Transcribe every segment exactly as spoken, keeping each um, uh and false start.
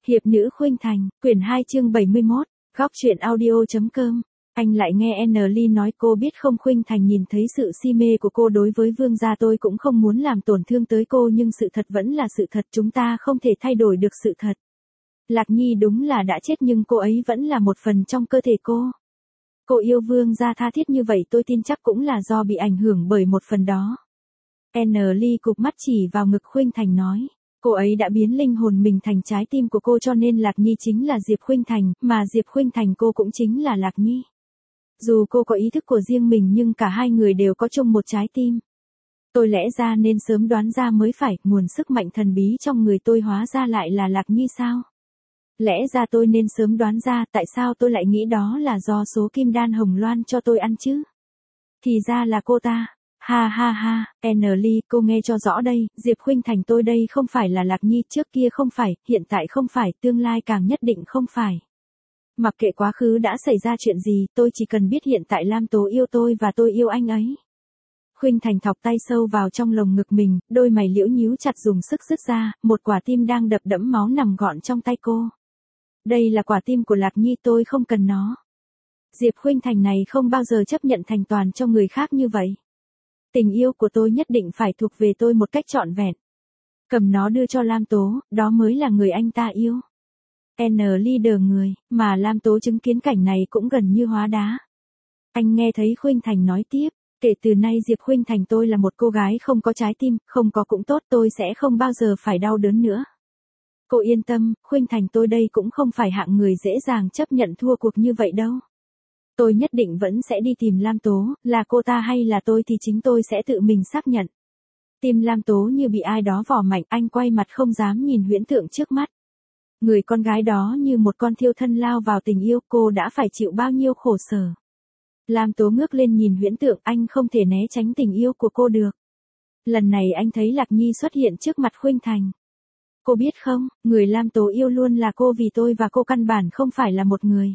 Hiệp nữ Khuynh Thành, quyển hai chương bảy mươi mốt, góc truyện audio.com. Anh lại nghe Anne nói cô biết không. Khuynh Thành nhìn thấy sự si mê của cô đối với Vương gia. Tôi cũng không muốn làm tổn thương tới cô nhưng sự thật vẫn là sự thật, chúng ta không thể thay đổi được sự thật. Lạc Nhi đúng là đã chết nhưng cô ấy vẫn là một phần trong cơ thể cô. Cô yêu Vương gia tha thiết như vậy tôi tin chắc cũng là do bị ảnh hưởng bởi một phần đó. Anne cụp mắt chỉ vào ngực Khuynh Thành nói. Cô ấy đã biến linh hồn mình thành trái tim của cô cho nên Lạc Nhi chính là Diệp Khuynh Thành, mà Diệp Khuynh Thành cô cũng chính là Lạc Nhi. Dù cô có ý thức của riêng mình nhưng cả hai người đều có chung một trái tim. Tôi lẽ ra nên sớm đoán ra mới phải, nguồn sức mạnh thần bí trong người tôi hóa ra lại là Lạc Nhi sao? Lẽ ra tôi nên sớm đoán ra, tại sao tôi lại nghĩ đó là do số kim đan Hồng Loan cho tôi ăn chứ? Thì ra là cô ta. Ha ha ha, Anne, cô nghe cho rõ đây, Diệp Khuynh Thành tôi đây không phải là Lạc Nhi, trước kia không phải, hiện tại không phải, tương lai càng nhất định không phải. Mặc kệ quá khứ đã xảy ra chuyện gì, tôi chỉ cần biết hiện tại Lam Tố yêu tôi và tôi yêu anh ấy. Khuynh Thành thọc tay sâu vào trong lồng ngực mình, đôi mày liễu nhíu chặt dùng sức rứt ra, một quả tim đang đập đẫm máu nằm gọn trong tay cô. Đây là quả tim của Lạc Nhi, tôi không cần nó. Diệp Khuynh Thành này không bao giờ chấp nhận thành toàn cho người khác như vậy. Tình yêu của tôi nhất định phải thuộc về tôi một cách trọn vẹn. Cầm nó đưa cho Lam Tố, đó mới là người anh ta yêu. Anne đờ người, mà Lam Tố chứng kiến cảnh này cũng gần như hóa đá. Anh nghe thấy Khuynh Thành nói tiếp, kể từ nay Diệp Khuynh Thành tôi là một cô gái không có trái tim, không có cũng tốt, tôi sẽ không bao giờ phải đau đớn nữa. Cô yên tâm, Khuynh Thành tôi đây cũng không phải hạng người dễ dàng chấp nhận thua cuộc như vậy đâu. Tôi nhất định vẫn sẽ đi tìm Lam Tố, là cô ta hay là tôi thì chính tôi sẽ tự mình xác nhận. Tim Lam Tố như bị ai đó vò mạnh, anh quay mặt không dám nhìn huyễn tượng trước mắt. Người con gái đó như một con thiêu thân lao vào tình yêu, cô đã phải chịu bao nhiêu khổ sở. Lam Tố ngước lên nhìn huyễn tượng, anh không thể né tránh tình yêu của cô được. Lần này anh thấy Lạc Nhi xuất hiện trước mặt Khuynh Thành. Cô biết không, người Lam Tố yêu luôn là cô vì tôi và cô căn bản không phải là một người.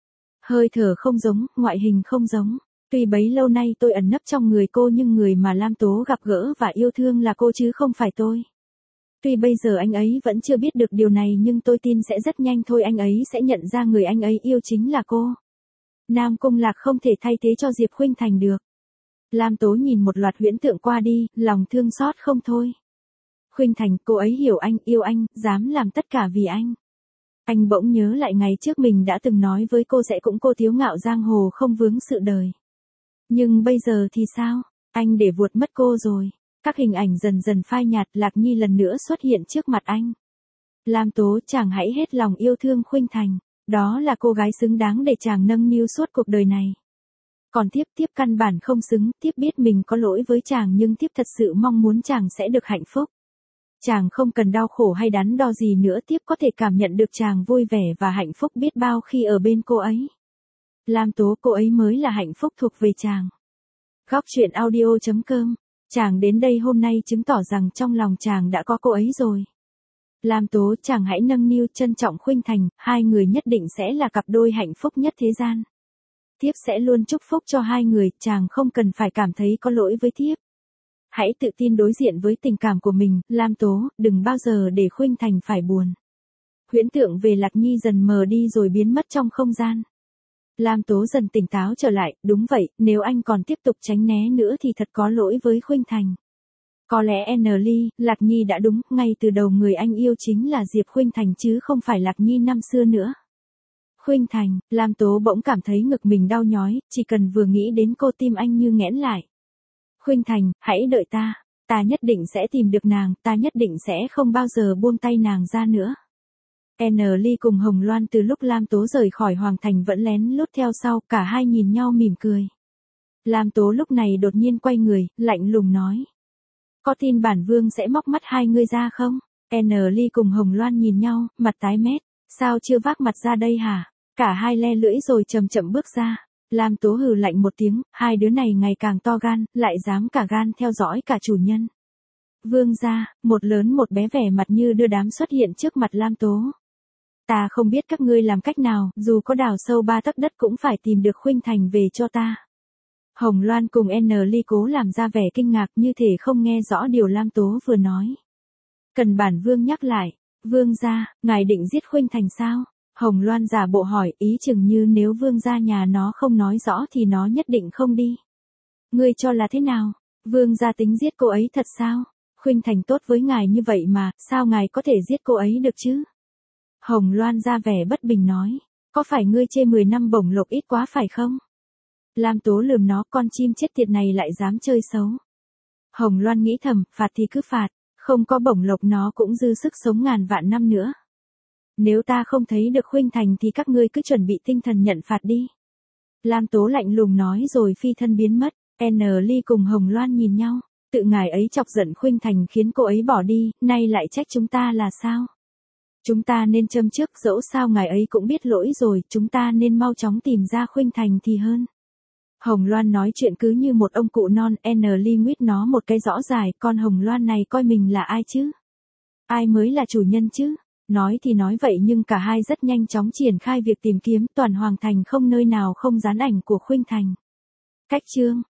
Hơi thở không giống, ngoại hình không giống. Tuy bấy lâu nay tôi ẩn nấp trong người cô nhưng người mà Lam Tố gặp gỡ và yêu thương là cô chứ không phải tôi. Tuy bây giờ anh ấy vẫn chưa biết được điều này nhưng tôi tin sẽ rất nhanh thôi anh ấy sẽ nhận ra người anh ấy yêu chính là cô. Nam Cung Lạc không thể thay thế cho Diệp Khuynh Thành được. Lam Tố nhìn một loạt huyễn tượng qua đi, lòng thương xót không thôi. Khuynh Thành, cô ấy hiểu anh, yêu anh, dám làm tất cả vì anh. Anh bỗng nhớ lại ngày trước mình đã từng nói với cô sẽ cũng cô thiếu ngạo giang hồ không vướng sự đời. Nhưng bây giờ thì sao? Anh để vuột mất cô rồi. Các hình ảnh dần dần phai nhạt, Lạc Nhi lần nữa xuất hiện trước mặt anh. Lam Tố, chàng hãy hết lòng yêu thương Khuynh Thành. Đó là cô gái xứng đáng để chàng nâng niu suốt cuộc đời này. Còn tiếp tiếp căn bản không xứng, tiếp biết mình có lỗi với chàng nhưng tiếp thật sự mong muốn chàng sẽ được hạnh phúc. Chàng không cần đau khổ hay đắn đo gì nữa, tiếp có thể cảm nhận được chàng vui vẻ và hạnh phúc biết bao khi ở bên cô ấy. Lam Tố, cô ấy mới là hạnh phúc thuộc về chàng. Góc truyện audio.com. Chàng đến đây hôm nay chứng tỏ rằng trong lòng chàng đã có cô ấy rồi. Lam Tố, chàng hãy nâng niu trân trọng Khuynh Thành, hai người nhất định sẽ là cặp đôi hạnh phúc nhất thế gian. Tiếp sẽ luôn chúc phúc cho hai người, chàng không cần phải cảm thấy có lỗi với Tiếp. Hãy tự tin đối diện với tình cảm của mình, Lam Tố, đừng bao giờ để Khuynh Thành phải buồn. Huyễn tượng về Lạc Nhi dần mờ đi rồi biến mất trong không gian. Lam Tố dần tỉnh táo trở lại, đúng vậy, nếu anh còn tiếp tục tránh né nữa thì thật có lỗi với Khuynh Thành. Có lẽ Anne, Lạc Nhi đã đúng, ngay từ đầu người anh yêu chính là Diệp Khuynh Thành chứ không phải Lạc Nhi năm xưa nữa. Khuynh Thành, Lam Tố bỗng cảm thấy ngực mình đau nhói, chỉ cần vừa nghĩ đến cô tim anh như nghẽn lại. Khuynh Thành, hãy đợi ta, ta nhất định sẽ tìm được nàng, ta nhất định sẽ không bao giờ buông tay nàng ra nữa. Anne cùng Hồng Loan từ lúc Lam Tố rời khỏi Hoàng Thành vẫn lén lút theo sau, cả hai nhìn nhau mỉm cười. Lam Tố lúc này đột nhiên quay người, lạnh lùng nói. Có tin bản vương sẽ móc mắt hai ngươi ra không? Anne cùng Hồng Loan nhìn nhau, mặt tái mét, sao chưa vác mặt ra đây hả? Cả hai le lưỡi rồi chậm chậm bước ra. Lam Tố hừ lạnh một tiếng, hai đứa này ngày càng to gan, lại dám cả gan theo dõi cả chủ nhân. Vương gia, một lớn một bé vẻ mặt như đưa đám xuất hiện trước mặt Lam Tố. Ta không biết các ngươi làm cách nào, dù có đào sâu ba tấc đất cũng phải tìm được Khuynh Thành về cho ta. Hồng Loan cùng Anne cố làm ra vẻ kinh ngạc như thể không nghe rõ điều Lam Tố vừa nói. Cần bản vương nhắc lại, Vương gia, ngài định giết Khuynh Thành sao? Hồng Loan giả bộ hỏi, ý chừng như nếu vương gia nhà nó không nói rõ thì nó nhất định không đi. Ngươi cho là thế nào? Vương gia tính giết cô ấy thật sao? Khuynh Thành tốt với ngài như vậy mà, sao ngài có thể giết cô ấy được chứ? Hồng Loan ra vẻ bất bình nói, có phải ngươi chê mười năm bổng lộc ít quá phải không? Lam Tố lườm nó, con chim chết tiệt này lại dám chơi xấu. Hồng Loan nghĩ thầm, phạt thì cứ phạt, không có bổng lộc nó cũng dư sức sống ngàn vạn năm nữa. Nếu ta không thấy được Khuynh Thành thì các ngươi cứ chuẩn bị tinh thần nhận phạt đi. Lam Tố lạnh lùng nói rồi phi thân biến mất. N Ly cùng Hồng Loan nhìn nhau, tự ngài ấy chọc giận Khuynh Thành khiến cô ấy bỏ đi, nay lại trách chúng ta là sao? Chúng ta nên châm trước, dẫu sao ngài ấy cũng biết lỗi rồi, chúng ta nên mau chóng tìm ra Khuynh Thành thì hơn. Hồng Loan nói chuyện cứ như một ông cụ non. N Ly nguyết nó một cái rõ dài, con Hồng Loan này coi mình là ai chứ? Ai mới là chủ nhân chứ? Nói thì nói vậy nhưng cả hai rất nhanh chóng triển khai việc tìm kiếm, toàn hoàng thành không nơi nào không dán ảnh của Khuynh Thành. Cách chương